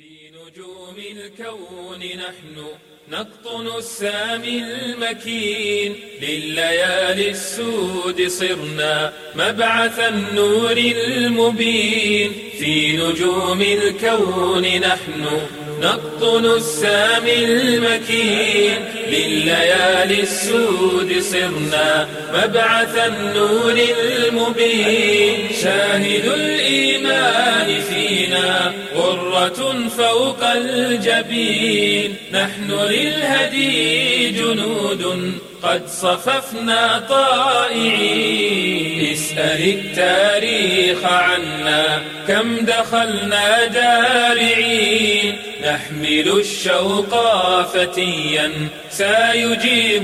في نجوم الكون نحن نقطن السامي المكين، لليالي السود صرنا مبعث النور المبين. في نجوم الكون نحن نقطن السامي المكين، لليالي السود صرنا مبعث النور المبين. شاهد الإيمان فينا غرة فوق الجبين، نحن للهدي جنود قد صففنا طائعين. اسأل التاريخ عنا كم دخلنا دارعين، نحمل الشوق فتيا سيجيب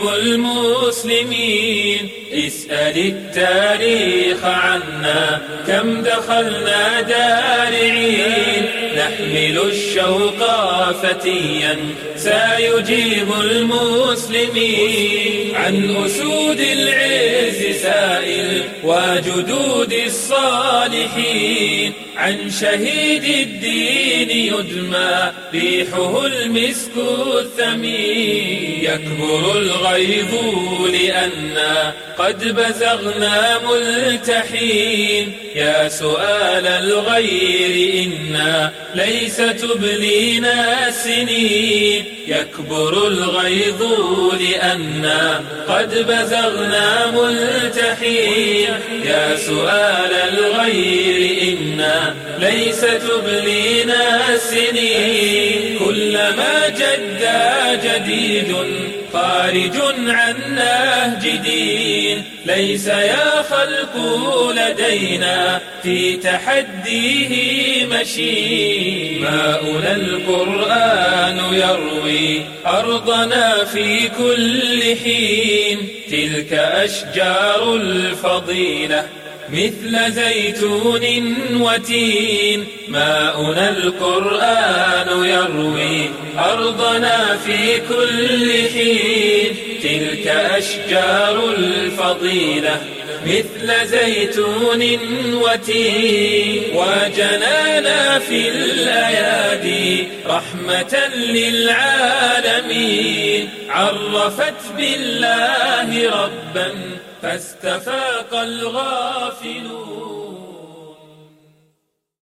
المسلمين. اسأل التاريخ عنا كم دخلنا دارعين، نحمل الشوق فتيا سيجيب المسلمين. عن أسود العز سائل وجدود الصالحين، عن شهيد الدين يدمى ريحه المسك الثمين. يكبر الغيظ لأننا قد بزغنا ملتحين، يا سؤال الغير إنا ليس تبلينا السنين. يكبر الغيظ لأننا قد بزغنا ملتحين، يا سؤال الغير إنا ليس تبلينا السنين. كلما جد جديد خارج عن نهج دين، ليس يا خلق لدينا في تحديه مشين. ماؤنا القرآن يروي أرضنا في كل حين، تلك أشجار الفضيلة مثل زيتون وتين. ماؤنا القرآن يروي أرضنا في كل حين، تلك أشجار الفضيلة مثل زيتون وتين. وجنانا في الأيادي رحمة للعالمين، عرفت بالله ربا فاستفاق الغافلون.